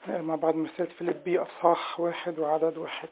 مع بعض من رسالة فيليبي أصحاح 1 وعدد 1.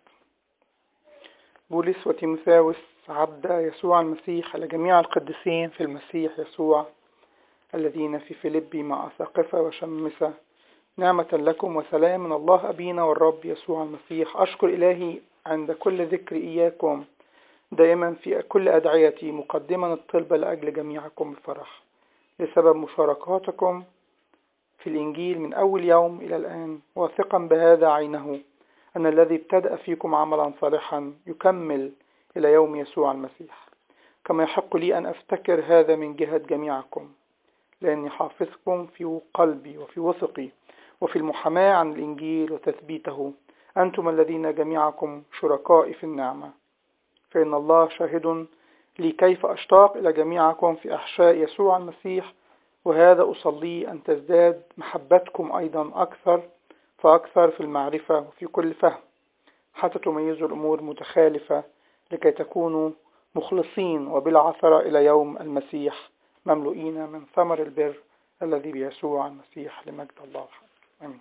بولس وتيموثاوس عبد يسوع المسيح إلى جميع القديسين في المسيح يسوع الذين في فيليبي مع أساقفة وشمسة، نعمة لكم وسلام من الله أبينا والرب يسوع المسيح. أشكر إلهي عند كل ذكر إياكم دائما في كل أدعيتي، مقدما الطلب لأجل جميعكم الفرح بسبب مشاركاتكم في الإنجيل من أول يوم إلى الآن، واثقا بهذا عينه أن الذي ابتدأ فيكم عملا صالحا يكمل إلى يوم يسوع المسيح. كما يحق لي أن أفتكر هذا من جهة جميعكم، لأني حافظكم في قلبي وفي وثقي وفي المحاماة عن الإنجيل وتثبيته، أنتم الذين جميعكم شركائي في النعمة. فإن الله شاهد لي كيف أشتاق إلى جميعكم في أحشاء يسوع المسيح، وهذا أصلي أن تزداد محبتكم أيضا أكثر فأكثر في المعرفة وفي كل فهم، حتى تميزوا الأمور متخالفة، لكي تكونوا مخلصين وبلا عثرة إلى يوم المسيح، مملوئين من ثمر البر الذي بيسوع المسيح لمجد الله. آمين.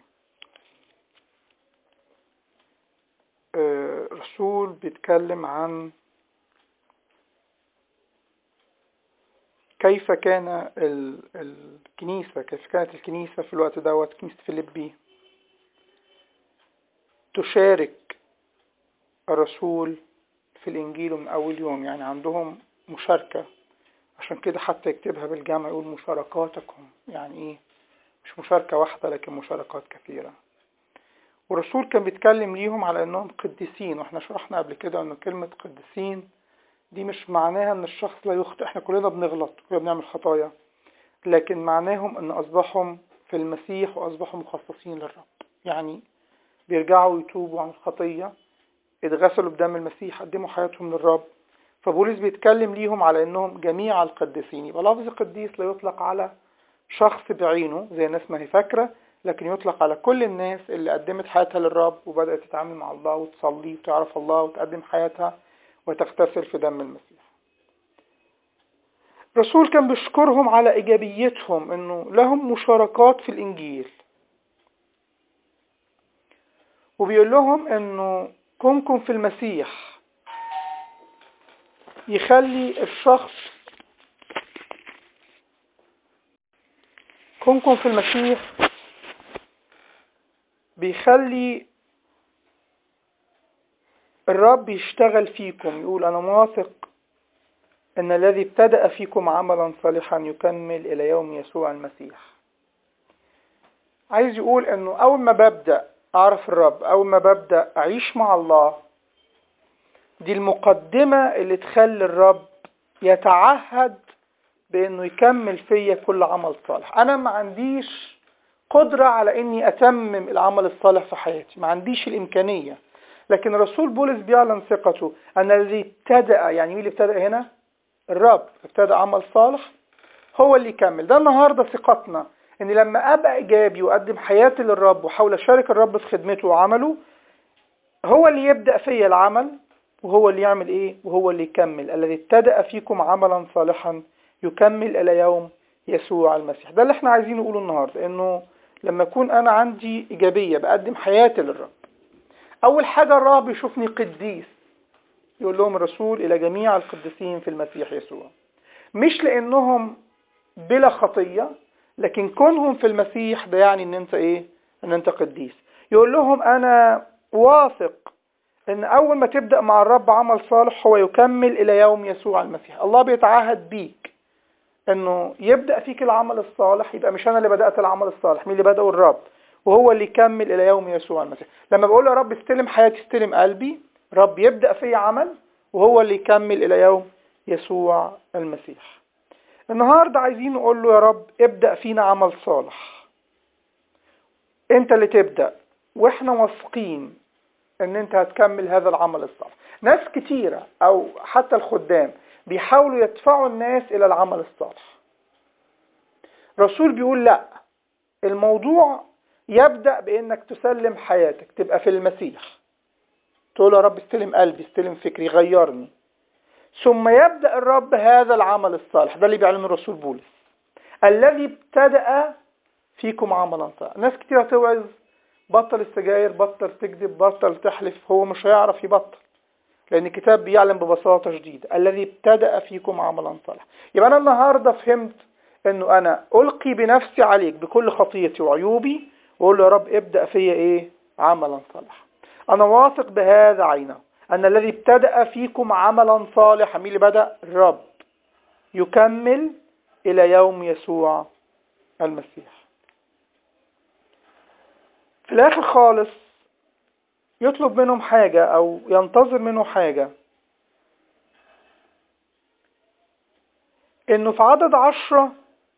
رسول بيتكلم عن كيف كانت الكنيسة في الوقت دوت، كنيسة فيليبي تشارك الرسول في الإنجيل من أول يوم، يعني عندهم مشاركة. عشان كده حتى يكتبها بالجمع يقول مشاركاتكم، يعني إيه؟ مش مشاركة واحدة لكن مشاركات كثيرة. والرسول كان بيتكلم ليهم على أنهم قديسين، وإحنا شرحنا قبل كده أن كلمة قديسين دي مش معناها أن الشخص لا يخطئ، إحنا كلنا بنغلط وبنعمل خطايا، لكن معناهم أن أصبحهم في المسيح وأصبحوا مخصصين للرب، يعني بيرجعوا يتوبوا عن الخطية، اتغسلوا بدم المسيح، قدموا حياتهم للرب. فبولس بيتكلم ليهم على انهم جميع القديسين. يبقى لفظ قديس لا يطلق على شخص بعينه زي الناس ما هي فاكرة، لكن يطلق على كل الناس اللي قدمت حياتها للرب وبدأت تتعامل مع الله وتصلي وتعرف الله وتقدم حياتها وتغتسل في دم المسيح. الرسول كان بيشكرهم على إيجابيتهم، انه لهم مشاركات في الإنجيل، وبيقول لهم انه كونكم في المسيح يخلي الشخص، كونكم في المسيح بيخلي الرب يشتغل فيكم. يقول أنا واثق أن الذي ابتدأ فيكم عملا صالحا يكمل إلى يوم يسوع المسيح. عايز يقول أنه أول ما ببدأ أعرف الرب، أول ما ببدأ أعيش مع الله، دي المقدمة اللي تخلي الرب يتعهد بأنه يكمل فيا كل عمل صالح. أنا ما عنديش قدرة على أني أتمم العمل الصالح في حياتي، ما عنديش الإمكانية، لكن الرسول بولس بيعلن ثقته أن الذي ابتدأ، يعني مين اللي ابتدأ هنا؟ الرب ابتدأ عمل صالح، هو اللي يكمل. ده النهاردة ثقتنا، أن لما أبقى إيجابي وأقدم حياتي للرب وحاول أشارك الرب في خدمته وعمله، هو اللي يبدأ فيا العمل، وهو اللي يعمل إيه؟ وهو اللي يكمل. الذي ابتدأ فيكم عملا صالحا يكمل إلى يوم يسوع المسيح. ده اللي احنا عايزين نقوله النهاردة، أنه لما أكون أنا عندي إيجابية بقدم حياتي للرب، أول حاجة الرب يشوفني قديس. يقول لهم الرسول إلى جميع القديسين في المسيح يسوع، مش لأنهم بلا خطية، لكن كونهم في المسيح ده يعني أن أنت إيه؟ أن أنت قديس. يقول لهم أنا واثق أن أول ما تبدأ مع الرب عمل صالح هو يكمل إلى يوم يسوع المسيح. الله بيتعهد بيك أنه يبدأ فيك العمل الصالح. يبقى مش أنا اللي بدأت العمل الصالح، مين اللي بدأه؟ الرب، وهو اللي يكمل إلى يوم يسوع المسيح. لما بقول يا رب استلم حياتي، استلم قلبي، رب يبدأ في عمل وهو اللي يكمل إلى يوم يسوع المسيح. النهاردة عايزين نقول له يا رب ابدأ فينا عمل صالح، انت اللي تبدأ، واحنا واثقين ان انت هتكمل هذا العمل الصالح. ناس كتيرة او حتى الخدام بيحاولوا يدفعوا الناس الى العمل الصالح. رسول بيقول لا، الموضوع يبدأ بانك تسلم حياتك، تبقى في المسيح، تقول يا رب استلم قلبي، استلم فكري، غيرني، ثم يبدأ الرب هذا العمل الصالح. ده اللي بيعلمه الرسول بولس، الذي ابتدأ فيكم عملا صالحا. ناس كتير توعظ بطل السجاير، بطل تكذب، بطل تحلف، هو مش هيعرف يبطل، لأن الكتاب بيعلم ببساطة شديدة الذي ابتدأ فيكم عملا صالحا. يبقى أنا النهاردة فهمت أنه أنا ألقي بنفسي عليك بكل خطيتي وعيوبي، وأقول له يا رب ابدأ فيا إيه؟ عملا صالحا. أنا واثق بهذا عينه، أن الذي ابتدأ فيكم عملا صالحا، مين اللي بدأ؟ الرب، يكمل إلى يوم يسوع المسيح. في الآخر خالص يطلب منهم حاجة أو ينتظر منه حاجة، إنه في عدد 10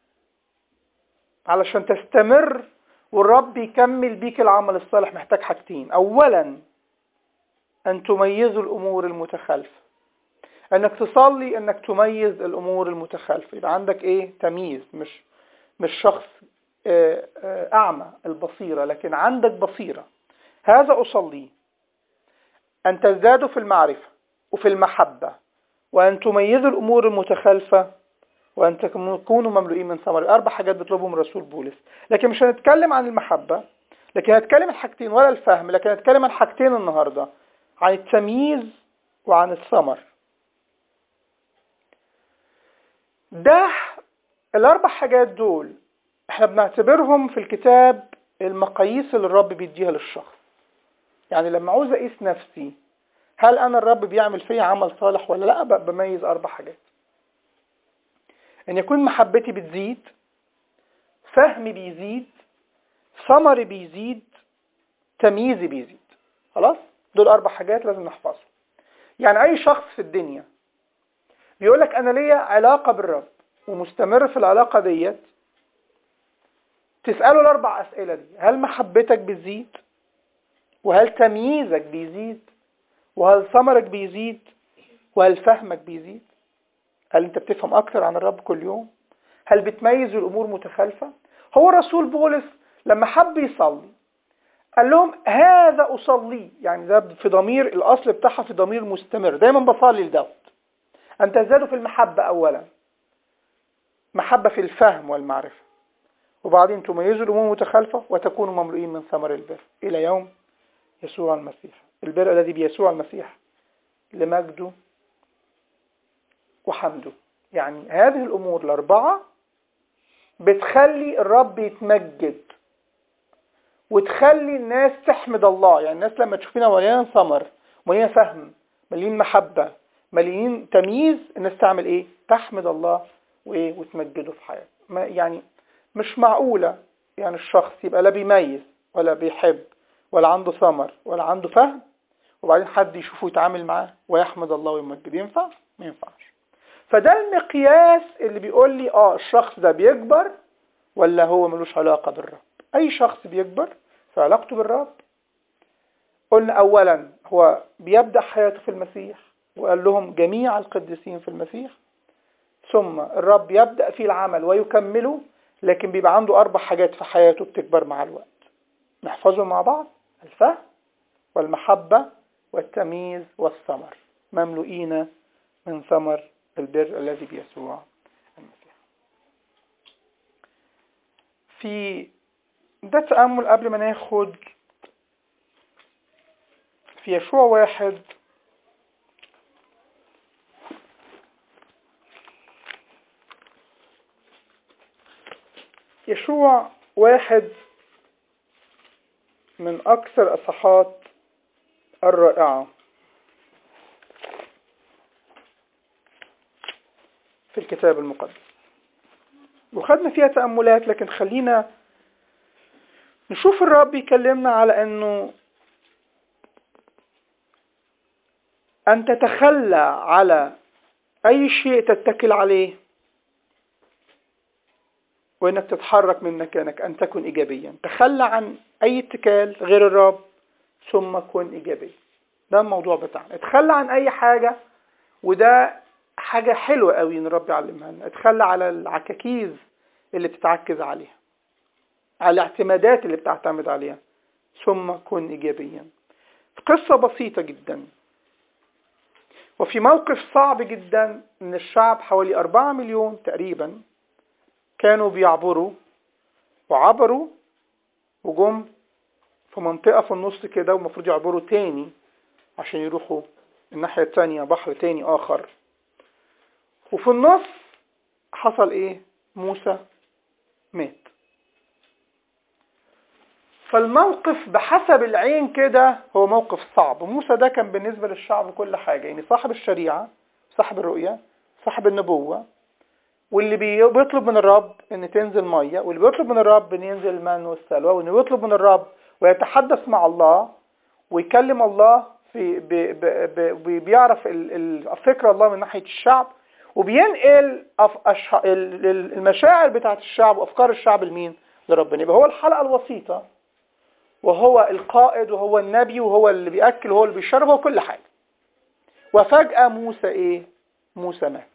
علشان تستمر والرب يكمل بيك العمل الصالح محتاج حاجتين. أولا أن تميزوا الأمور المتخالفة، أنك تصلي أنك تميز الأمور المتخالفة، يبقى عندك إيه؟ تمييز، مش شخص أعمى البصيرة، لكن عندك بصيرة. هذا أصلي، أن تزدادوا في المعرفة وفي المحبة، وأن تميزوا الأمور المتخالفة، وأن تكونوا مملوئين من ثمر. 4 حاجات بيطلبهم الرسول بولس، لكن مش هنتكلم عن المحبة، لكن هنتكلم عن حاجتين، ولا الفهم، لكن هنتكلم عن حاجتين النهاردة، عن التمييز وعن الثمر. ده ال4 حاجات دول احنا بنعتبرهم في الكتاب المقاييس اللي الرب بيديها للشخص. يعني لما عاوز اقيس نفسي، هل انا الرب بيعمل فيا عمل صالح ولا لا، بميز 4 حاجات. ان يكون محبتي بتزيد، فهمي بيزيد، ثمري بيزيد، تمييزي بيزيد. خلاص، دول 4 حاجات لازم نحفظهم. يعني اي شخص في الدنيا بيقولك انا ليا علاقة بالرب ومستمر في العلاقة ديت، تسأله ال4 أسئلة دي: هل محبتك بتزيد؟ وهل تمييزك بيزيد؟ وهل ثمرك بيزيد؟ وهل فهمك بيزيد؟ هل انت بتفهم اكتر عن الرب كل يوم؟ هل بتميز الامور متخالفة؟ هو الرسول بولس لما حب يصلي قال لهم هذا اصلي، يعني ده في ضمير، الاصل بتاعها في ضمير مستمر، دايما بصلي لداود ان تزدادوا في المحبة اولا، محبة في الفهم والمعرفة، وبعدين تميزوا الامور المتخالفة وتكونوا مملوئين من ثمر البر الى يوم يسوع المسيح. البر الذي بيسوع المسيح لمجده وحمده. يعني هذه الأمور ال4 بتخلي الرب يتمجد، وتخلي الناس تحمد الله. يعني الناس لما تشوفنا مليان ثمر، مليان فهم، مليان محبة، مليان تمييز، الناس تعمل ايه؟ تحمد الله وتمجده في حياته. يعني مش معقولة يعني الشخص يبقى لا بيميز ولا بيحب ولا عنده ثمر ولا عنده فهم، وبعدين حد يشوفه يتعامل معاه ويحمد الله ويمجد. ينفع؟ ما ينفعش. فده المقياس اللي بيقول لي الشخص ده بيكبر ولا هو ملوش علاقة بالرب. اي شخص بيكبر في علاقته بالرب، قلنا اولا هو بيبدأ حياته في المسيح، وقال لهم جميع القديسين في المسيح، ثم الرب يبدأ فيه العمل ويكمله، لكن بيبقى عنده 4 حاجات في حياته بتكبر مع الوقت. نحفظهم مع بعض: الفهم والمحبة والتمييز والثمر، مملوئين من ثمر البر الذي بيسوع المسيح. في ده تأمل قبل ما ناخد في يشوع 1. يشوع 1 من أكثر الأصحاحات الرائعة في الكتاب المقدس، وخدنا فيها تأملات، لكن خلينا نشوف الرب يكلمنا على أنه أن تتخلى على أي شيء تتكل عليه، وأنك تتحرك من مكانك، أن تكون إيجابيا. تخلى عن أي اتكال غير الرب ثم كن إيجابي. ده الموضوع بتاعنا. اتخلى عن أي حاجة، وده حاجة حلوة قوي إن الرب يعلمها لنا. اتخلى على العكاكيز اللي بتتعكز عليها، على الاعتمادات اللي بتعتمد عليها، ثم كن إيجابيا. قصة بسيطة جدا، وفي موقف صعب جدا، من الشعب حوالي 4 مليون تقريبا كانوا بيعبروا وعبروا وجم في منطقة في النص كده، ومفروض يعبروا تاني عشان يروحوا الناحية التانية، بحر تاني آخر. وفي النص حصل إيه؟ موسى مات. فالموقف بحسب العين كده هو موقف صعب. موسى ده كان بالنسبة للشعب كل حاجة، يعني صاحب الشريعة، صاحب الرؤية، صاحب النبوة، واللي بيطلب من الرب ان تنزل مية، واللي بيطلب من الرب ان ينزل المن والسلوى، واللي بيطلب من الرب ويتحدث مع الله ويكلم الله في بيعرف فكر الله من ناحية الشعب، وبينقل المشاعر بتاعت الشعب وافكار الشعب لمين؟ لربنا. يبقى هو الحلقة الوسيطة، وهو القائد، وهو النبي، وهو اللي بيأكل، وهو اللي بيشرب، وهو كل حاجة. وفجأة موسى ايه؟ موسى مات.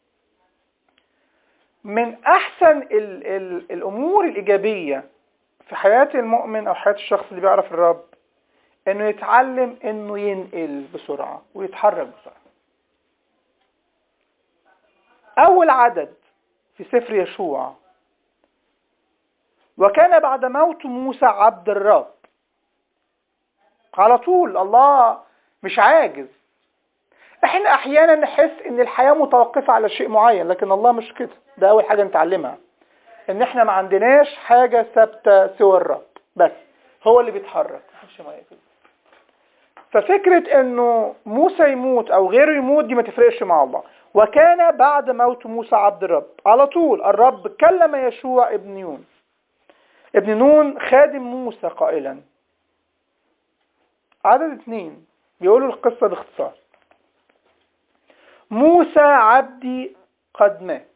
من احسن الامور الايجابية في حياة المؤمن او حياة الشخص اللي بيعرف الرب انه يتعلم انه ينقل بسرعة ويتحرك بسرعة. اول عدد في سفر يشوع: وكان بعد موت موسى عبد الرب. على طول الله مش عاجز. احنا احيانا نحس ان الحياة متوقفة على شيء معين، لكن الله مش كده. ده اول حاجة نتعلمها، ان احنا ما عندناش حاجة ثابتة سوى الرب، بس هو اللي بيتحرك. ففكرة انه موسى يموت او غيره يموت دي ما تفرقش مع الله. وكان بعد موت موسى عبد الرب، على طول الرب كلم يشوع ابن نون خادم موسى قائلا. عدد 2 بيقولوا القصة باختصار: موسى عبدي قد مات.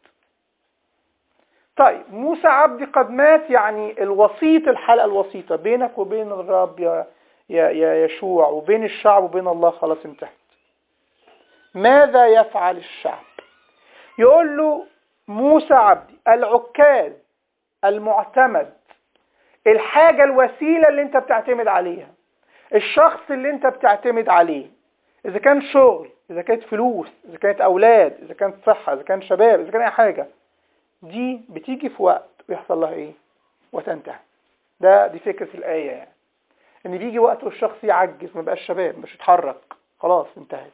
طيب موسى عبدي قد مات، يعني الوسيط، الحلقة الوسيطة بينك وبين الرب يا يشوع، وبين الشعب وبين الله، خلاص انتهت. ماذا يفعل الشعب؟ يقول له موسى عبدي، العكاز، المعتمد، الحاجة الوسيلة اللي انت بتعتمد عليها، الشخص اللي انت بتعتمد عليه، اذا كان شغل، اذا كانت فلوس، اذا كانت اولاد، اذا كانت صحة، اذا كان شباب، اذا كان اي حاجة، دي بتيجي في وقت ويحصل لها ايه؟ وتنتهي. دي فكرة الآية، يعني ان بيجي وقت والشخص يعجز، ما بقاش شباب، مش يتحرك، خلاص انتهت.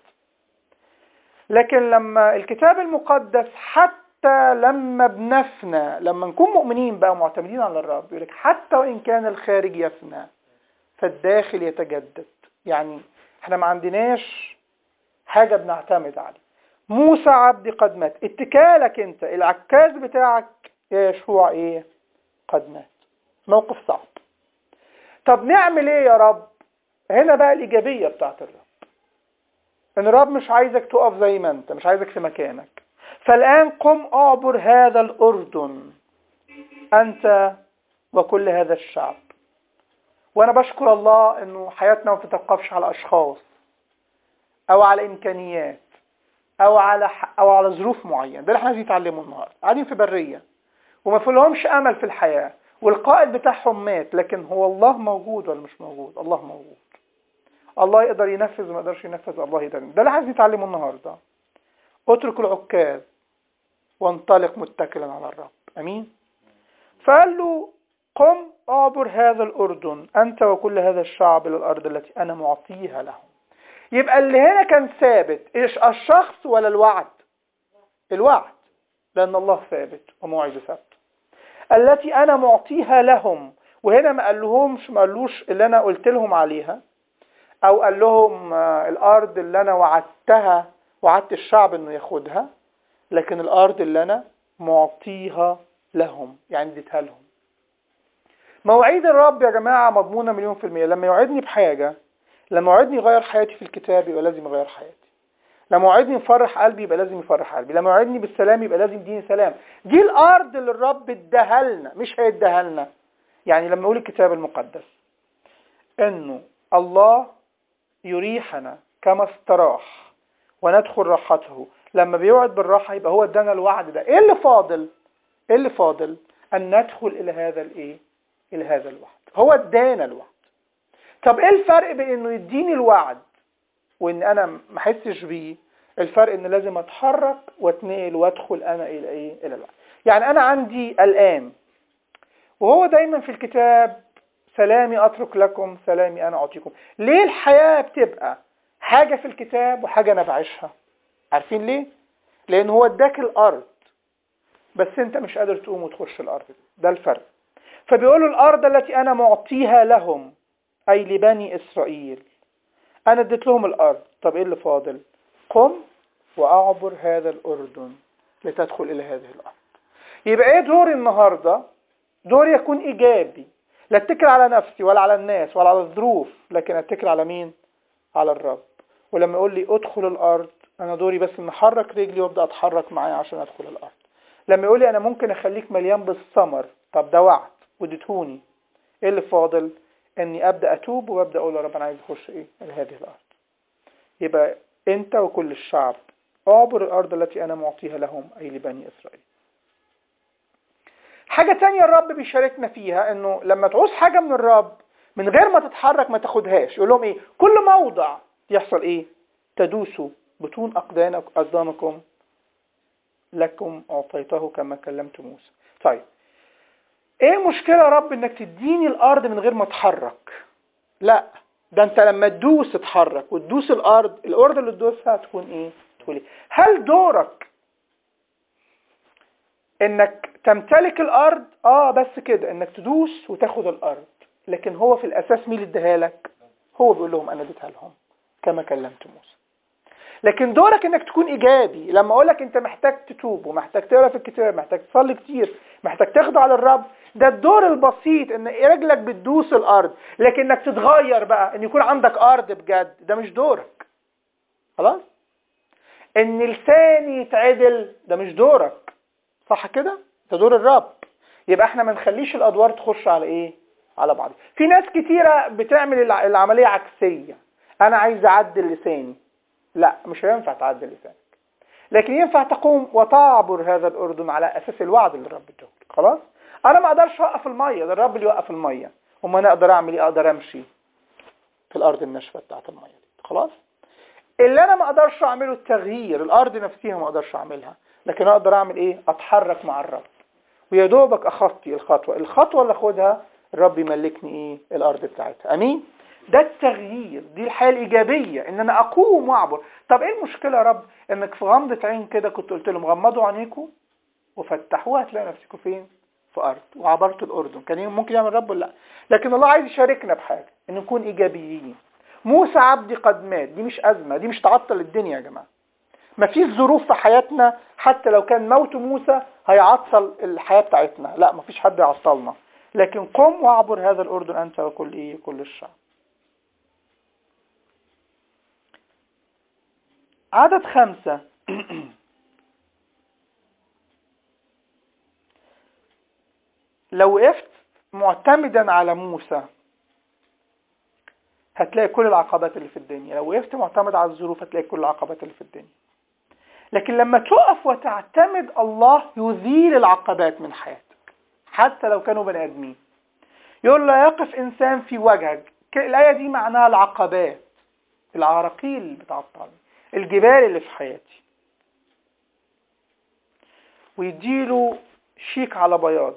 لكن لما الكتاب المقدس حتى لما بنفنى، لما نكون مؤمنين بقى معتمدين على الرب، يقول لك حتى وإن كان الخارج يفنى فالداخل يتجدد. يعني احنا ما عندناش حاجة بنعتمد عليه. موسى عبدي قد مات. اتكالك انت، العكاز بتاعك يا يشوع ايه؟ قد مات. موقف صعب. طب نعمل ايه يا رب؟ هنا بقى الإيجابية بتاعت الرب، ان الرب مش عايزك تقف زي ما انت، مش عايزك في مكانك. فالآن قم اعبر هذا الأردن أنت وكل هذا الشعب. وأنا بشكر الله أنه حياتنا ما بتتوقفش على أشخاص أو على إمكانيات أو على ظروف معينة. ده اللي احنا عايزين نتعلمه النهارده. قاعدين في برية وما فيلهمش أمل في الحياة، والقائد بتاعهم مات، لكن هو الله موجود ولا مش موجود؟ الله موجود. الله يقدر ينفذ وما يقدرش ينفذ، الله يقدر. ده اللي عايزين نتعلمه النهارده. اترك العكاز وانطلق متكلا على الرب. امين. فقال له قم اعبر هذا الأردن أنت وكل هذا الشعب إلى الأرض التي أنا معطيها لهم. يبقى اللي هنا كان ثابت إيش؟ الشخص ولا الوعد؟ الوعد، لأن الله ثابت وموعده ثابت. التي أنا معطيها لهم. وهنا ما قالوش اللي أنا قلت لهم عليها، أو قال لهم الأرض اللي أنا وعدت الشعب إنه ياخدها، لكن الأرض اللي أنا معطيها لهم، يعني اديتها لهم. مواعيد الرب يا جماعة مضمونة 100%. لما يوعدني بحاجة، لما يوعدني يغير حياتي في الكتاب، يبقى لازم يغير حياتي. لما يوعدني يفرح قلبي، يبقى لازم يفرح قلبي. لما يوعدني بالسلام، يبقى لازم يديني سلام. دي الأرض اللي الرب اداها لنا، مش هيديها لنا. يعني لما يقول الكتاب المقدس إنه الله يريحنا كما استراح وندخل راحته، لما بيوعد بالراحة يبقى هو ادانا الوعد ده. ايه اللي فاضل؟ ايه اللي فاضل؟ ان ندخل الى هذا الايه؟ الى هذا الوعد. هو ادانا الوعد. طب ايه الفرق بين انه يديني الوعد وان انا ما احسش بيه؟ الفرق ان لازم اتحرك واتنقل وادخل انا الى ايه؟ الى الوعد. يعني انا عندي الان، وهو دايما في الكتاب سلامي أترك لكم سلامي أنا أعطيكم. ليه الحياة بتبقى حاجة في الكتاب وحاجة أنا بعيشها؟ عارفين ليه؟ لأن هو اداك الأرض بس أنت مش قادر تقوم وتخش الأرض. ده الفرق. فبيقولوا الأرض التي أنا معطيها لهم، أي لبني إسرائيل، أنا اديت لهم الأرض. طب إيه اللي فاضل؟ قم وأعبر هذا الأردن لتدخل إلى هذه الأرض. يبقى إيه دوري النهاردة؟ دوري يكون إيجابي، لا اتكل على نفسي ولا على الناس ولا على الظروف، لكن اتكل على مين؟ على الرب. ولما يقول لي ادخل الأرض، أنا دوري بس إن أحرك رجلي وأبدأ أتحرك معاه عشان أدخل الأرض. لما يقول لي أنا ممكن أخليك مليان بالثمر، طب ده وعد وديتهوني. إيه اللي فاضل؟ إني أبدأ أتوب وأبدأ أقول يا رب أنا عايز أخش إيه؟ هذه الأرض. يبقى أنت وكل الشعب اعبر الأرض التي أنا معطيها لهم، أي لبني إسرائيل. حاجة تانية الرب بيشاركنا فيها، إنه لما تعوز حاجة من الرب من غير ما تتحرك ما تاخدهاش. يقول لهم إيه؟ كل موضع يحصل إيه؟ تدوسوا بطون أقدامكم لكم أعطيته كما كلمت موسى. طيب إيه مشكلة يا رب إنك تديني الأرض من غير ما تتحرك؟ لا، ده أنت لما تدوس تتحرك وتدوس الأرض اللي تدوسها تكون إيه؟ تقول إيه؟ هل دورك إنك تمتلك الأرض؟ بس كده إنك تدوس وتاخد الأرض، لكن هو في الأساس مين اللي اداها لك؟ هو بيقول لهم أنا اديتها لهم كما كلمت موسى. لكن دورك انك تكون ايجابي. لما اقولك انت محتاج تتوب ومحتاج تقرا في الكتاب، محتاج تصلي كتير، محتاج تخضع للرب، ده الدور البسيط ان رجلك بتدوس الارض. لكن انك تتغير بقى، ان يكون عندك ارض بجد، ده مش دورك. خلاص؟ ان لساني يتعدل، ده مش دورك. صح كده؟ ده دور الرب. يبقى احنا ما نخليش الادوار تخش على ايه؟ على بعض. في ناس كتيرة بتعمل العملية عكسية. انا عايز اعدل لساني. لا، مش هينفع تعدل لسانك، لكن ينفع تقوم وتعبر هذا الأردن على أساس الوعد اللي الرب اداه لك. خلاص؟ أنا ما أقدرش أوقف المية، ده الرب اللي يوقف المية. وما أنا أقدر أعمل إيه؟ أقدر أمشي في الأرض الناشفة بتاعت المية دي. خلاص؟ اللي أنا ما أقدرش أعمله التغيير، الأرض نفسها ما أقدرش أعملها، لكن أقدر أعمل إيه؟ أتحرك مع الرب. ويا دوبك أخطي الخطوة اللي أخدها الرب يملكني إيه؟ الأرض بتاعتها. أمين؟ ده التغيير، دي الحياة الإيجابية، إن أنا أقوم وأعبر. طب إيه المشكلة يا رب؟ إنك في غمضة عين كده كنت قلت لهم غمضوا عينيكم وفتحوها هتلاقي نفسكم فين؟ في أرض، وعبرت الأردن. كان ممكن يعمل الرب ولا لا؟ لكن الله عايز يشاركنا بحاجة، إن نكون إيجابيين. موسى عبدي قد مات، دي مش أزمة، دي مش تعطل الدنيا يا جماعة. ما فيش ظروف في حياتنا حتى لو كان موت موسى هيعطل الحياة بتاعتنا. لا، ما فيش حد يعطلنا. لكن قم واعبر هذا الأردن أنت وكل إيه؟ كل الشعب. عدد 5. لو وقفت معتمدا على موسى هتلاقي كل العقبات اللي في الدنيا. لو وقفت معتمد على الظروف هتلاقي كل العقبات اللي في الدنيا. لكن لما تقف وتعتمد، الله يزيل العقبات من حياتك حتى لو كانوا بني آدمين. يقول لا يقف إنسان في وجهك. الآية دي معناها العقبات، العراقيل اللي بتعطلني، الجبال اللي في حياتي. ويديله شيك على بياض.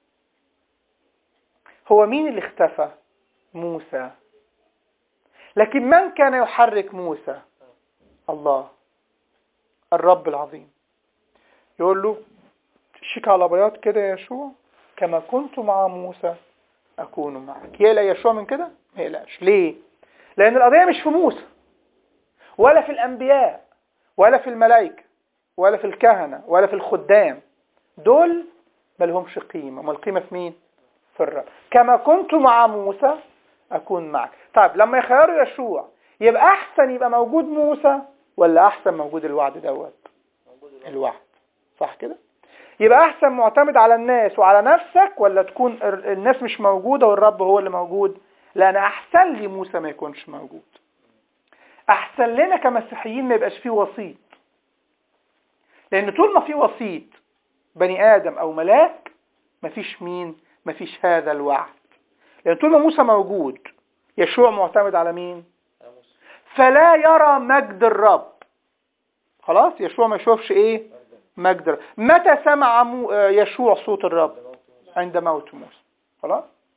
هو مين اللي اختفى؟ موسى. لكن من كان يحرك موسى؟ الله، الرب العظيم. يقول له شيك على بياض كده يا يشوع، كما كنت مع موسى أكون معك. يقلق يشوع من كده؟ ما يقلقش. ليه؟ لأن القضية مش في موسى ولا في الأنبياء ولا في الملائكة ولا في الكهنة ولا في الخدام. دول ما لهمش قيمة. ما القيمة في مين؟ في الرب. كما كنت مع موسى أكون معك. طيب لما يخيروا يشوع، يبقى أحسن يبقى موجود موسى ولا أحسن موجود الوعد دوت؟ الوعد. صح كده؟ يبقى أحسن معتمد على الناس وعلى نفسك، ولا تكون الناس مش موجودة والرب هو اللي موجود؟ لأن أحسن لي موسى ما يكونش موجود. أحسن لنا كمسيحيين ما يبقاش فيه وسيط. لأن طول ما فيه وسيط بني آدم أو ملاك مفيش مين؟ مفيش هذا الوعد. لأن طول ما موسى موجود يشوع معتمد على مين؟ فلا يرى مجد الرب. خلاص؟ يشوع ما يشوفش ايه؟ مجد الرب. متى سمع يشوع صوت الرب؟ عند موت موسى. خلاص؟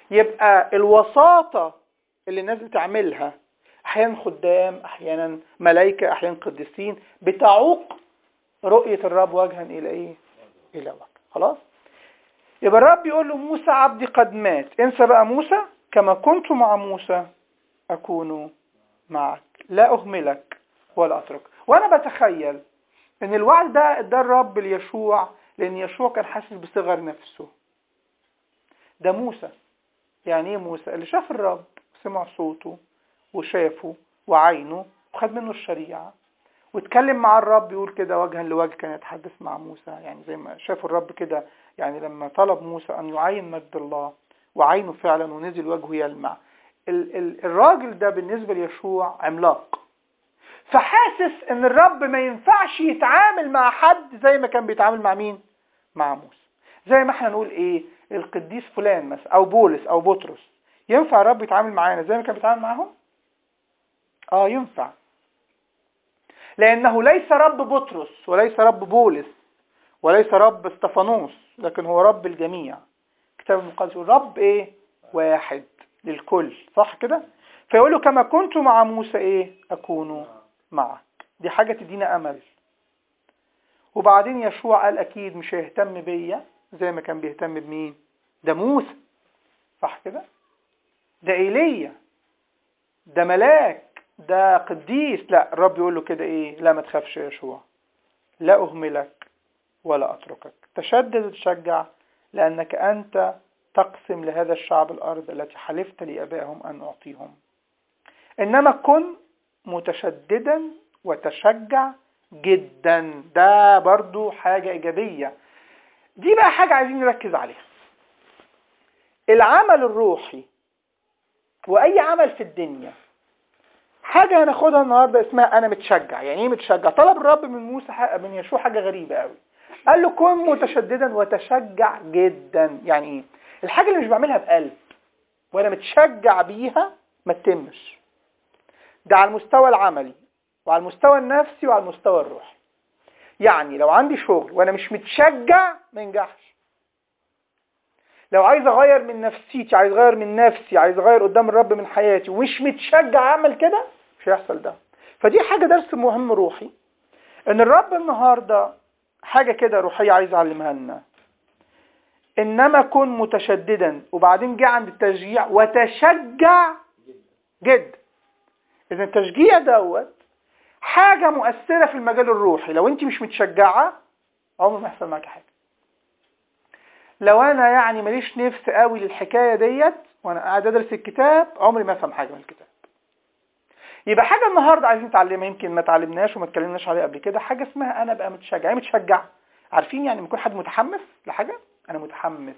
يبقى الوساطة اللي الناس بتعملها احيانا خدام، احيانا ملائكة، احيانا قديسين، بتعوق رؤية الرب وجها الى ايه؟ الى وجه. خلاص؟ يبقى الرب يقول له موسى عبدي قد مات. انسى بقى موسى، كما كنت مع موسى اكون معك، لا اهملك ولا اترك. وانا بتخيل ان الوعد ده الرب ليشوع، لان يشوع كان حاسس بصغر نفسه. ده موسى. يعني ايه موسى؟ اللي شاف الرب، سمع صوته وشافه وعينه وخد منه الشريعة واتكلم مع الرب، يقول كده وجها لوجه كان يتحدث مع موسى. يعني زي ما شاف الرب كده، يعني لما طلب موسى أن يعين مجد الله وعينه فعلا ونزل وجهه يلمع. الراجل ده بالنسبة ليشوع عملاق، فحاسس ان الرب ما ينفعش يتعامل مع حد زي ما كان بيتعامل مع مين؟ مع موسى. زي ما احنا نقول ايه، القديس فلان مثلا او بولس او بطرس، ينفع الرب يتعامل معانا زي ما كان بيتعامل معاهم؟ ينفع، لانه ليس رب بطرس وليس رب بولس وليس رب استفانوس، لكن هو رب الجميع. الكتاب المقدس يقول رب ايه؟ واحد للكل، صح كده؟ فيقول له كما كنت مع موسى ايه؟ اكون معك. دي حاجة تدينا امل. وبعدين يشوع قال اكيد مش هيهتم بيا زي ما كان بيهتم بمين؟ ده موسى، صح كده؟ ده ايليا، ده ملاك، ده قديس. لا، الرب يقول له كده ايه؟ لا ما تخافش يا يشوع، لا اهملك ولا اتركك. تشدد وتشجع، لانك انت تقسم لهذا الشعب الارض التي حلفت لابائهم ان اعطيهم. انما كن متشددا وتشجع جدا. ده برضو حاجة ايجابية. دي بقى حاجة عايزين نركز عليها. العمل الروحي واي عمل في الدنيا، حاجة هناخدها النهاردة اسمها انا متشجع. يعني ايه متشجع؟ طلب الرب من موسى من يشوع حاجة غريبة قوي، قال له كن متشددا وتشجع جدا. يعني ايه؟ الحاجة اللي مش بعملها بقلب وانا متشجع بيها ما تتمش. ده على المستوى العملي وعلى المستوى النفسي وعلى المستوى الروحي. يعني لو عندي شغل وانا مش متشجع ما ينجحش. لو عايز اغير من نفسيتي، عايز اغير من نفسي، عايز اغير قدام الرب من حياتي ومش متشجع اعمل كده، مش هيحصل ده. فدي حاجة درس مهم روحي، ان الرب النهاردة حاجة كده روحية عايز اعلمها لنا. انما كن متشددا، وبعدين جه عند التشجيع وتشجع جدا. اذا التشجيع دوت حاجة مؤثرة في المجال الروحي. لو انت مش متشجعة عمر ما يحصل معاكي حاجة. لو انا يعني ماليش نفس قوي للحكاية ديت وانا قاعد ادرس الكتاب، عمري ما افهم حاجة من الكتاب. يبقى حاجة النهاردة عايزين نتعلمها، يمكن ما تعلمناش وما اتكلمناش عليها قبل كده، حاجة اسمها انا بقى متشجع. يعني متشجع، عارفين يعني لما يكون حد متحمس لحاجة؟ انا متحمس.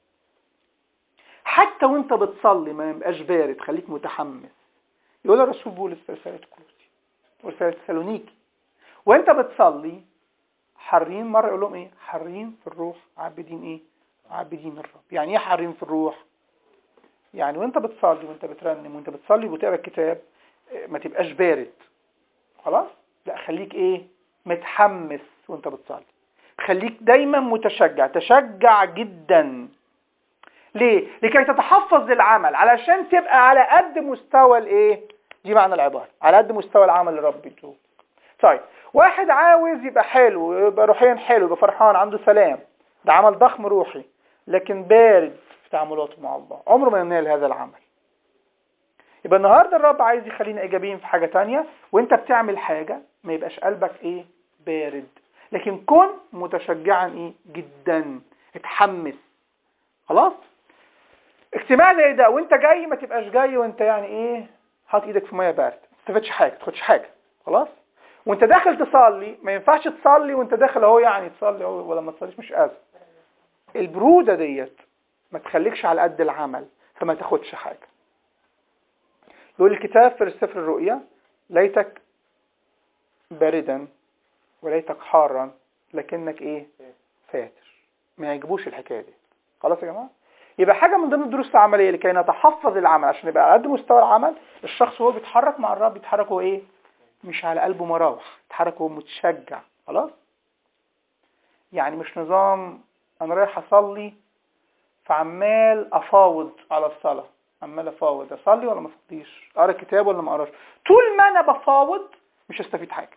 حتى وانت بتصلي ما يبقاش بارد، خليك متحمس. يقول الرسول بولس في رسالة كولوسي ورسالة تسالونيكي، وانت بتصلي حارين، مرة يقول لهم ايه؟ حارين في الروح عابدين ايه؟ عابدين الرب. يعني ايه حارين في الروح؟ يعني وانت بتصلي وانت بترنم وانت بتصلي وتقرا الكتاب ما تبقاش بارد. خلاص؟ لا، خليك ايه؟ متحمس وانت بتصلي. خليك دايما متشجع، تشجع جدا. ليه؟ لكي تتحفظ للعمل، علشان تبقى على قد مستوى الايه؟ دي معنى العبارة، على قد مستوى العمل اللي رب يدوه. طيب، واحد عاوز يبقى حلو، يبقى روحيا حلو، يبقى فرحان، عنده سلام، ده عمل ضخم روحي، لكن بارد في تعاملاته مع الله، عمره ما ينال هذا العمل. يبقى النهارده الرب عايز يخلينا ايجابيين في حاجة تانية. وانت بتعمل حاجة ما يبقاش قلبك ايه؟ بارد، لكن كن متشجعا ايه؟ جدا، اتحمس. خلاص؟ اجتماع زي ده وانت جاي ما تبقاش جاي وانت يعني ايه؟ حاطط ايدك في ميه بارده، ما تستفادش حاجه، ما تاخدش حاجه. خلاص؟ وانت داخل تصلي ما ينفعش تصلي وانت داخل اهو يعني تصلي ولا ما تصليش، مش قادر. البروده ديت ما تخليكش على قد العمل، فما تاخدش حاجه. يقول الكتاب في سفر الرؤيا ليتك باردا وليتك حارا لكنك ايه؟ فاتر. ما يعجبوش الحكايه دي. خلاص يا جماعه؟ يبقى حاجة من ضمن الدروس العملية لكي نتحفظ العمل، عشان يبقى على قد مستوى العمل. الشخص وهو بيتحرك مع الرب يتحرك هو ايه؟ مش على قلبه مراوح، يتحرك هو متشجع. خلاص؟ يعني مش نظام انا رايح اصلي فعمال افاوض على الصلاة، عمال افاوض اصلي ولا ما اصليش، اقرا كتاب ولا ما اقراش. طول ما انا بفاوض مش هستفيد حاجة.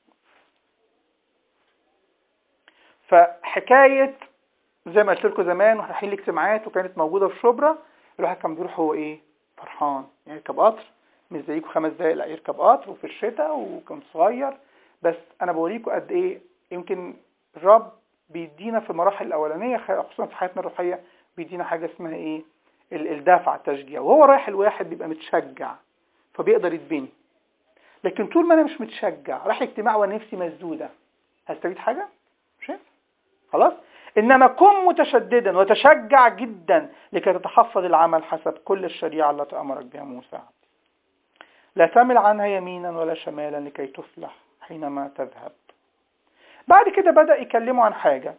فحكاية زي ما قلت لكم زمان واحنا رايحين الاجتماعات وكانت موجودة في شبرا، الواحد كان بيروح هو ايه؟ فرحان، يعني يركب قطر مش زيكم 5 دقايق، لا يركب قطر وفي الشتاء وكان صغير. بس انا بوريكم قد ايه يمكن الرب بيدينا في المراحل الاولانيه خصوصا في حياتنا الروحيه، بيدينا حاجه اسمها ايه؟ الدافع، التشجيع. وهو رايح الواحد بيبقى متشجع فبيقدر يتبني. لكن طول ما انا مش متشجع رايح اجتماع وانا نفسي مسدوده، هستفيد حاجه؟ مش هينفع. خلاص. انما كن متشددا وتشجع جدا لكي تتحفظ العمل حسب كل الشريعه التي امرك بها موسى. لا تمل عنها يمينا ولا شمالا لكي تفلح حينما تذهب. بعد كده بدأ يكلموا عن حاجة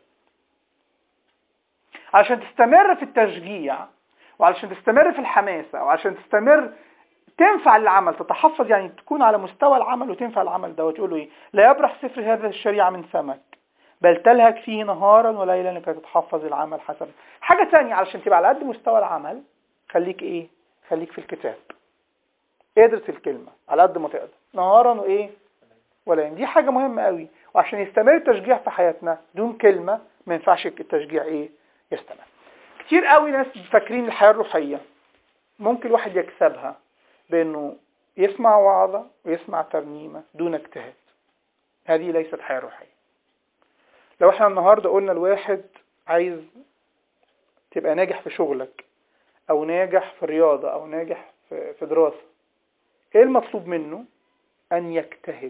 علشان تستمر في التشجيع وعلشان تستمر في الحماسة وعلشان تستمر تنفع العمل، تتحفظ يعني تكون على مستوى العمل وتنفع العمل ده. وتقولوا ايه؟ لا يبرح سفر هذا الشريعة من فمك بل تلهك فيه نهارا وليلا لكي تتحفظ العمل حسب. حاجة تانية علشان تبقى على قد مستوى العمل، خليك ايه؟ خليك في الكتاب، ادرس الكلمة على قد ما تقدر نهارا وايه؟ ولا. دي حاجة مهمة قوي. وعشان يستمر التشجيع في حياتنا دون كلمة ما ينفعش التشجيع ايه؟ يستمر. كتير قوي ناس فاكرين الحياة الروحية ممكن الواحد يكسبها بانه يسمع وعظة ويسمع ترنيمة دون اجتهاد. هذه ليست حياة روحية. لو احنا النهاردة قلنا الواحد عايز تبقى ناجح في شغلك او ناجح في الرياضة او ناجح في دراسة، ايه المطلوب منه؟ ان يجتهد.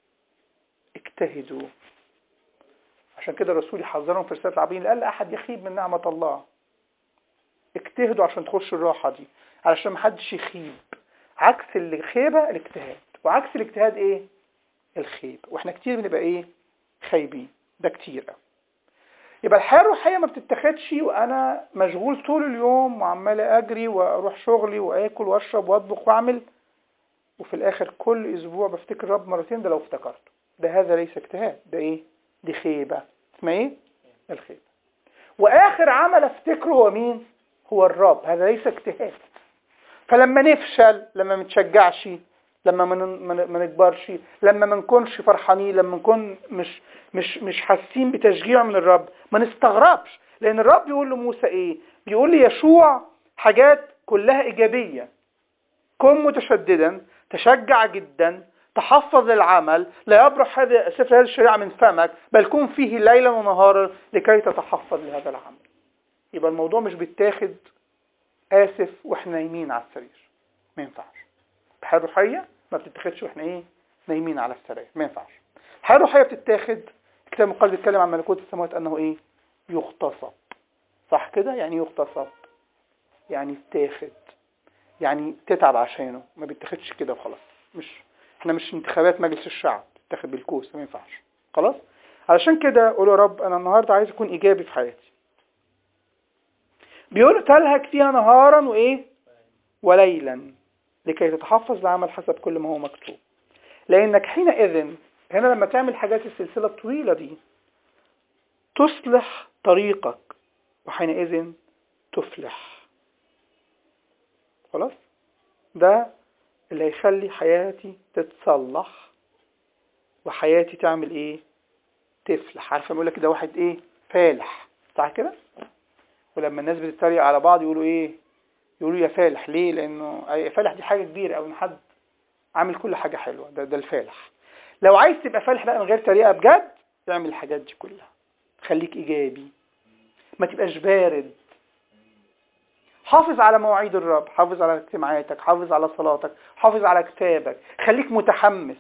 اجتهدوا. عشان كده الرسول يحذرهم في رسالة العبرانيين قال أحد يخيب من نعمة الله. اجتهدوا عشان تخشوا الراحة دي، علشان محدش يخيب. عكس الخيبة الاجتهاد، وعكس الاجتهاد ايه؟ الخيب. واحنا كتير بنبقى ايه؟ خايبين. ده كتير قوي. يبقى الحياة الروحية ما بتتاخدش وانا مشغول طول اليوم وعمال اجري واروح شغلي واكل واشرب واطبخ واعمل، وفي الاخر كل اسبوع بفتكر الرب مرتين. ده لو افتكرته ده هذا ليس اجتهاد، ده ايه؟ دي خيبة. اسمها ايه؟ الخيبة. واخر عمل افتكره هو مين؟ هو الرب. هذا ليس اجتهاد. فلما نفشل، لما ما نتشجعش، لما ما نكبرش، لما ما نكونش فرحانين، لما نكون مش حاسين بتشجيع من الرب، ما نستغربش. لان الرب بيقول لموسى ايه؟ بيقول لي يشوع حاجات كلها ايجابية. كن متشددا، تشجع جدا، تحفظ العمل، لا يبرح سفر هذه الشريعة من فمك بل كن فيه ليلا ونهارا لكي تتحفظ لهذا العمل. يبقى الموضوع مش بيتاخد آسف واحنا نايمين على السرير. ما ينفعش. الحياة الروحية ما بتتاخدش واحنا ايه؟ نايمين على السرير. ما ينفعش. الحياة الروحية بتتاخد، الكتاب المقدس بيتكلم عن ملكوت السماوات انه ايه؟ يغتصب. صح كده؟ يعني يغتصب يعني تاخد، يعني تتعب عشانه. ما بيتاخدش كده وخلاص. احنا مش انتخابات مجلس الشعب تتاخد بالكوس. ما ينفعش. خلاص. علشان كده قول يا رب انا النهارده عايز اكون ايجابي في حياتي. بيقول تلهك فيها نهارا وايه؟ وليلا لكي تتحفظ لعمل حسب كل ما هو مكتوب. لانك حينئذ، هنا لما تعمل حاجات السلسله الطويله دي، تصلح طريقك وحينئذ تفلح. خلاص. ده اللي هيخلي حياتي تتصلح وحياتي تعمل ايه؟ تفلح. عارفه بيقول لك ده واحد ايه؟ فالح. صح كده؟ ولما الناس بتتريق على بعض يقولوا ايه؟ يقولوا يا فالح. ليه؟ لانه فالح دي حاجه كبيره او ان حد عامل كل حاجه حلوه. ده الفالح. لو عايز تبقى فالح بقى من غير تريقه بجد، اعمل الحاجات دي كلها. خليك ايجابي، ما تبقاش بارد. حافظ على مواعيد الرب، حافظ على اجتماعاتك، حافظ على صلاتك، حافظ على كتابك. خليك متحمس.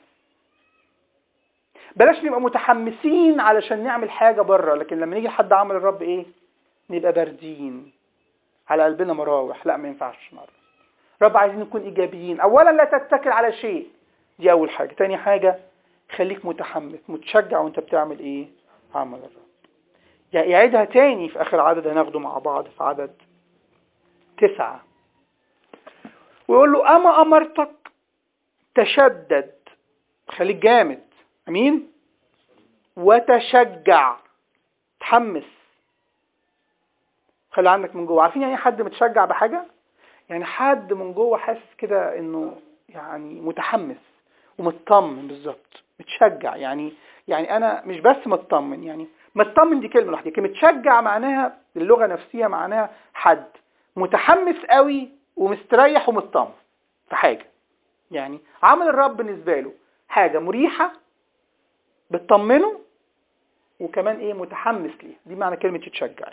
بلاش نبقى متحمسين علشان نعمل حاجة بره، لكن لما نيجي لحد عمل الرب ايه؟ نبقى باردين على قلبنا مراوح. لا، ما ينفعش مرة. رب عايزين نكون ايجابيين. اولا لا تتكل على شيء، دي اول حاجة. تاني حاجة خليك متحمس متشجع وانت بتعمل ايه؟ عمل الرب. يعني يعيدها تاني في اخر عدد هناخده مع بعض في عدد 9. ويقول له اما امرتك تشدد. خليك جامد. امين. وتشجع، تحمس. خلي عندك من جوه. عارفين يعني حد متشجع بحاجة؟ يعني حد من جوه حاسس كده انه يعني متحمس ومطمن، بالظبط متشجع. يعني انا مش بس مطمن، يعني مطمن دي كلمة لوحدها، كلمة متشجع معناها اللغة نفسها معناها حد متحمس قوي ومستريح ومطمن في حاجة. يعني عمل الرب بالنسبة له حاجة مريحة بتطمنه، وكمان ايه متحمس ليه. دي معنى كلمة تتشجع.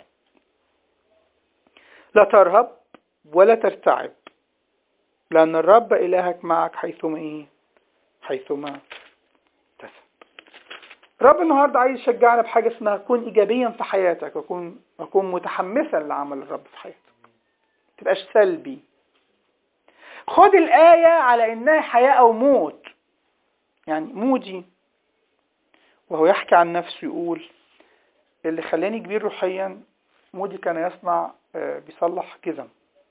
لا ترهب ولا ترتعب لأن الرب إلهك معك حيثما ايه، حيثما تذهب. الرب النهاردة عايز يشجعنا بحاجة اسمها كن إيجابيا في حياتك، وكن متحمسا لعمل الرب في حياتك، تبقاش سلبي. خد الآية على إنها حياة أو موت. يعني مودي وهو يحكي عن نفسه يقول اللي خلاني كبير روحيا، مودي كان يصنع بيصلح جزم،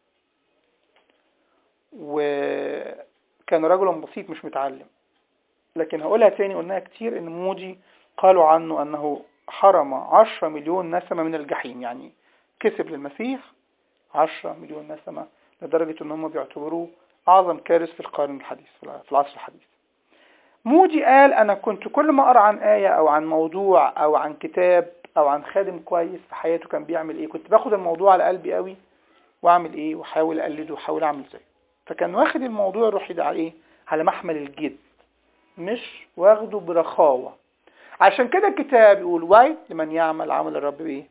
وكان رجلا بسيط مش متعلم. لكن هقولها تاني، قلناها كتير، ان مودي قالوا عنه انه حرم 10 مليون نسمة من الجحيم. يعني كسب للمسيح 10 مليون نسمة، لدرجة ان هم بيعتبروه اعظم كارث في القرن الحديث، في العصر الحديث. مودي قال انا كنت كل ما اقرا عن آية او عن موضوع او عن كتاب او عن خادم كويس في حياته كان بيعمل ايه، كنت باخد الموضوع على قلبي قوي واعمل ايه، واحاول اقلده واحاول اعمل زيه. فكان واخد الموضوع يروح على ايه، على محمل الجد، مش واخده برخاوة. عشان كده الكتاب يقول ويل لمن يعمل عمل الرب بايه،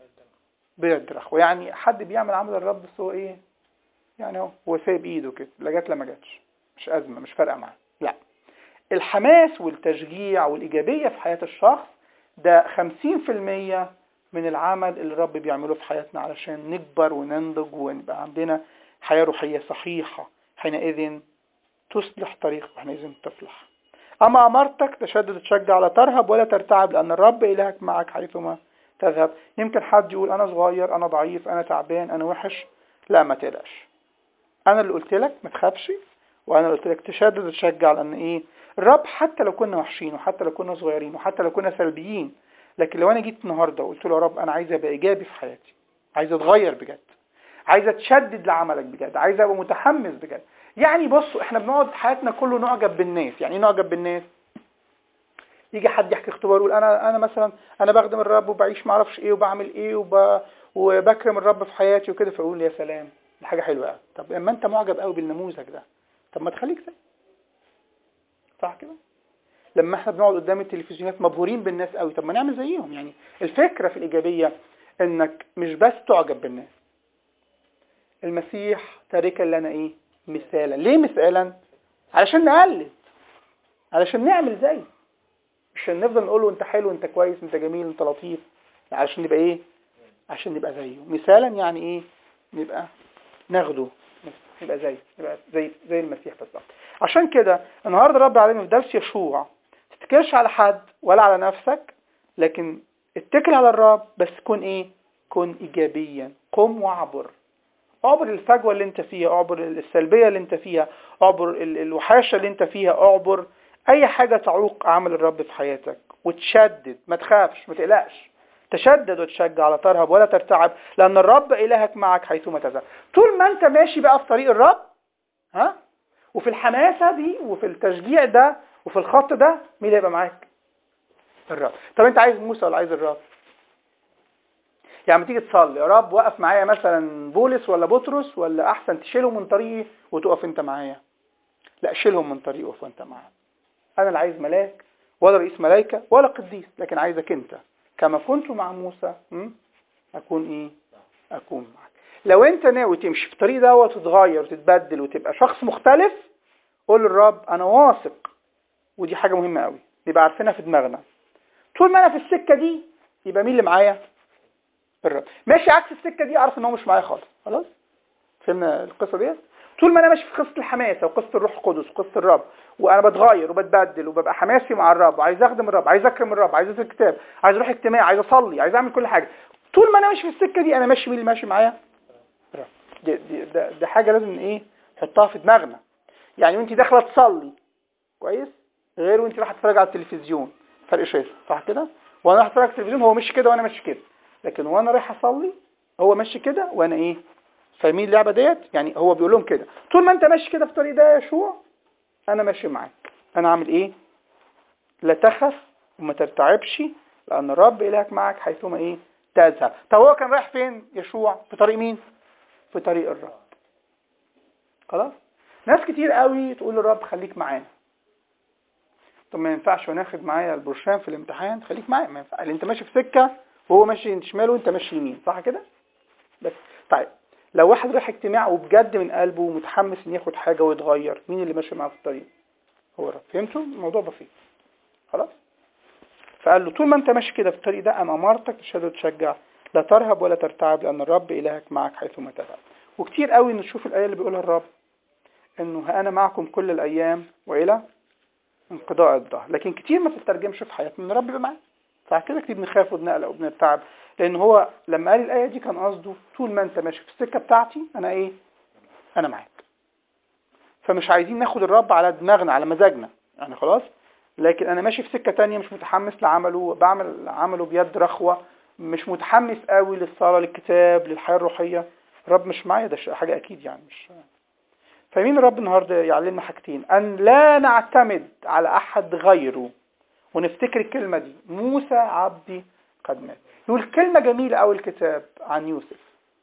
بيد رخوة. يعني حد بيعمل عمل الرب بس هو ايه، يعني هو سايب ايده كده، لا جات لا ما جاتش، مش ازمه، مش فارقه معاه. لا، الحماس والتشجيع والايجابيه في حياه الشخص ده 50% من العمل اللي الرب بيعمله في حياتنا علشان نكبر وننضج ونبقى عندنا حياه روحيه صحيحه. حينئذ تصلح طريق، وحينئذ تفلح. أما أمرتك تشدد تشجع، لا ترهب ولا ترتعب لأن الرب إلهك معك حيثما تذهب. يمكن حد يقول أنا صغير، أنا ضعيف، أنا تعبان، أنا وحش. لا، ما تقلقش، أنا اللي قلت لك ما تخافش، وأنا اللي قلت لك تشدد تشجع. لأن إيه، الرب حتى لو كنا وحشين، وحتى لو كنا صغيرين، وحتى لو كنا سلبيين، لكن لو أنا جيت النهاردة وقلت له يا رب أنا عايز أبقى إيجابي في حياتي، عايز أتغير بجد، عايز أتشدد لعملك بجد، عايز أبقى متحمس بجد. يعني بصوا، إحنا بنقعد حياتنا كله نعجب بالناس. يعني إيه نعجب بالناس؟ يجي حد يحكي اختبار يقول انا مثلا انا بخدم الرب وبعيش ما اعرفش ايه وبعمل ايه وبكرم الرب في حياتي وكده، فاقول يا سلام دي حاجه حلوه قوي. طب لما انت معجب قوي بالنموذج ده، طب ما تخليك زي، صح كده؟ لما احنا بنقعد قدام التلفزيونات مبهورين بالناس قوي، طب ما نعمل زيهم. يعني الفكره في الايجابيه انك مش بس تعجب بالناس. المسيح تاركا لنا ايه، مثالا. ليه مثالا؟ علشان نقلد، علشان نعمل زيه، مش نفضل نقول له انت حلو، انت كويس، انت جميل، انت لطيف. عشان نبقى ايه، عشان نبقى زيه. مثالا يعني ايه، نبقى ناخده، نبقى نبقى زي المسيح بالظبط. عشان كده النهارده رب علينا في درس يشوع، ما تتكلش على حد ولا على نفسك، لكن اتكل على الرب. بس كن ايه، كن ايجابيا. قم واعبر، اعبر الفجوه اللي انت فيها، اعبر السلبيه اللي انت فيها، اعبر الوحاشه اللي انت فيها، اعبر اي حاجه تعوق عمل الرب في حياتك، وتشدد. ما تخافش، ما تقلقش، تشدد وتشجع، لا ترهب ولا ترتعب لان الرب الهك معك حيثما تذهب. طول ما انت ماشي بقى في طريق الرب، ها، وفي الحماسه دي وفي التشجيع ده وفي الخط ده، مين اللي هيبقى معاك؟ الرب. طب انت عايز موسى ولا عايز الرب؟ يعني تيجي تصلي يا رب وقف معايا مثلا بولس ولا بطرس، ولا احسن تشيلهم من طريقي وتقف انت معايا؟ لا، شيلهم من طريقي وقف انت معايا. انا لا عايز ملاك ولا رئيس ملائكه ولا قديس، لكن عايزك انت كما كنت مع موسى اكون ايه، اكون معك. لو انت ناوي تمشي في الطريق ده وتتغير وتتبدل وتبقى شخص مختلف، قول للرب انا واثق. ودي حاجه مهمه قوي نبقى عارفينها في دماغنا. طول ما انا في السكه دي، يبقى مين اللي معايا؟ الرب. ماشي عكس السكه دي، اعرف ان هو مش معايا خالص. خلاص فهمنا القصه دي. طول ما انا ماشي في قصه الحماسه وقصه الروح القدس وقصه الرب، وانا بتغير وبتبدل وببقى حماسي مع الرب، عايز اخدم الرب، عايز اكرم الرب، عايز اقرا الكتاب، عايز اروح اجتماع، عايز اصلي، عايز اعمل كل حاجه، طول ما انا ماشي في السكه دي، انا ماشي. مين اللي ماشي معايا؟ الرب. دي حاجه لازم ايه، نحطها في دماغنا. يعني وانت داخله تصلي كويس غير وانت رايحه تتفرج على التلفزيون، فرق شاسع، صح كده؟ وانا رايح اتفرج على التلفزيون هو مش كده وانا مش كده، لكن وانا رايح اصلي هو ماشي كده وانا ايه؟ فاهمين اللعبه ديت؟ يعني هو بيقول لهم كده طول ما انت ماشي كده في الطريق ده يا يشوع انا ماشي معاك. انا عامل ايه؟ لا تخف وما ترتعبش لان الرب الهك معك حيثما ايه؟ تذهب. طب هو كان رايح فين يشوع؟ في طريق مين؟ في طريق الرب. خلاص. ناس كتير قوي تقول للرب خليك معانا. طب ما ينفعش وناخد معايا البرشام في الامتحان؟ خليك معايا. ما ينفع. اللي انت ماشي في سكه وهو ماشي شمال وانت ماشي يمين، صح كده؟ بس طيب لو واحد رايح اجتماع وبجد من قلبه ومتحمس ان ياخد حاجه ويتغير، مين اللي ماشي معاه في الطريق؟ هو الرب. فهمتوا؟ الموضوع بسيط. خلاص. فقال له طول ما انت ماشي كده في الطريق ده انا امرتك تشهد وتشجع، لا ترهب ولا ترتعب لان الرب الهك معك حيثما تذهب. وكتير قوي نشوف الايه اللي بيقولها الرب انه ها انا معكم كل الايام والى انقضاء الدهر، لكن كتير ما بتترجمش في حياتنا ان الرب يبقى معانا. صح كده؟ كتير بنخاف وبنقلق وبنتعب، لان هو لما قال الايه دي كان قصده طول ما انت ماشي في السكه بتاعتي انا ايه؟ انا معاك. فمش عايزين ناخد الرب على دماغنا على مزاجنا يعني خلاص، لكن انا ماشي في سكه تانية مش متحمس لعمله، بعمل عمله بيد رخوه، مش متحمس قوي للصلاه للكتاب للحياه الروحيه، الرب مش معايا. ده حاجه اكيد يعني. مش فمين الرب النهارده يعلمنا حاجتين؟ ان لا نعتمد على احد غيره. ونفتكر الكلمه دي، موسى عبدي قد مات. يقول كلمه جميله قوي الكتاب عن يوسف،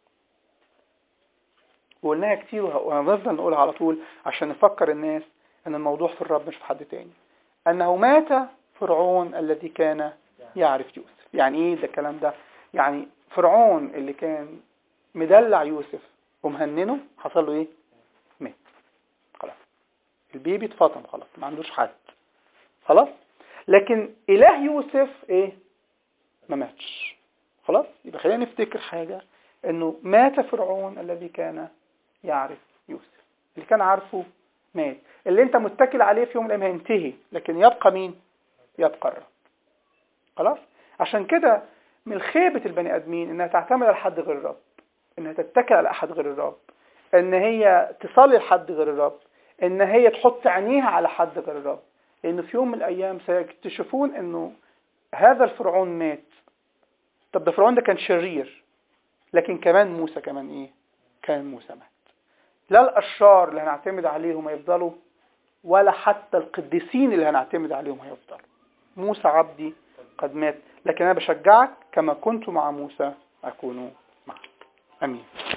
وقلناها كتير وهنفضل نقولها على طول عشان نفكر الناس ان الموضوع في الرب مش في حد تاني. انه مات فرعون الذي كان يعرف يوسف. يعني ايه ده الكلام ده؟ يعني فرعون اللي كان مدلع يوسف ومهننه حصل له ايه؟ مات. خلاص البيبي اتفطم خلاص ما عندوش حد خلاص. لكن اله يوسف ايه؟ ما ماتش. خلاص. يبقى خلينا نفتكر حاجة، انه مات فرعون الذي كان يعرف يوسف. اللي كان عارفه مات. اللي انت متكل عليه في يوم من الايام هينتهي، لكن يبقى مين؟ يبقى الرب. خلاص. عشان كده من خيبة البني ادمين انها تعتمد على حد غير الرب، انها تتكل على احد غير الرب، ان هي تصلي لحد غير الرب، ان هي تحط عينيها على حد غير الرب. لانه في يوم من الايام سيكتشفون انه هذا الفرعون مات. طب ده فرعون ده كان شرير، لكن كمان موسى كمان ايه؟ كان موسى مات. لا الاشرار اللي هنعتمد عليهم هيفضلوا، ولا حتى القديسين اللي هنعتمد عليهم هيفضلوا. موسى عبدي قد مات، لكن انا بشجعك كما كنت مع موسى اكون معك. امين.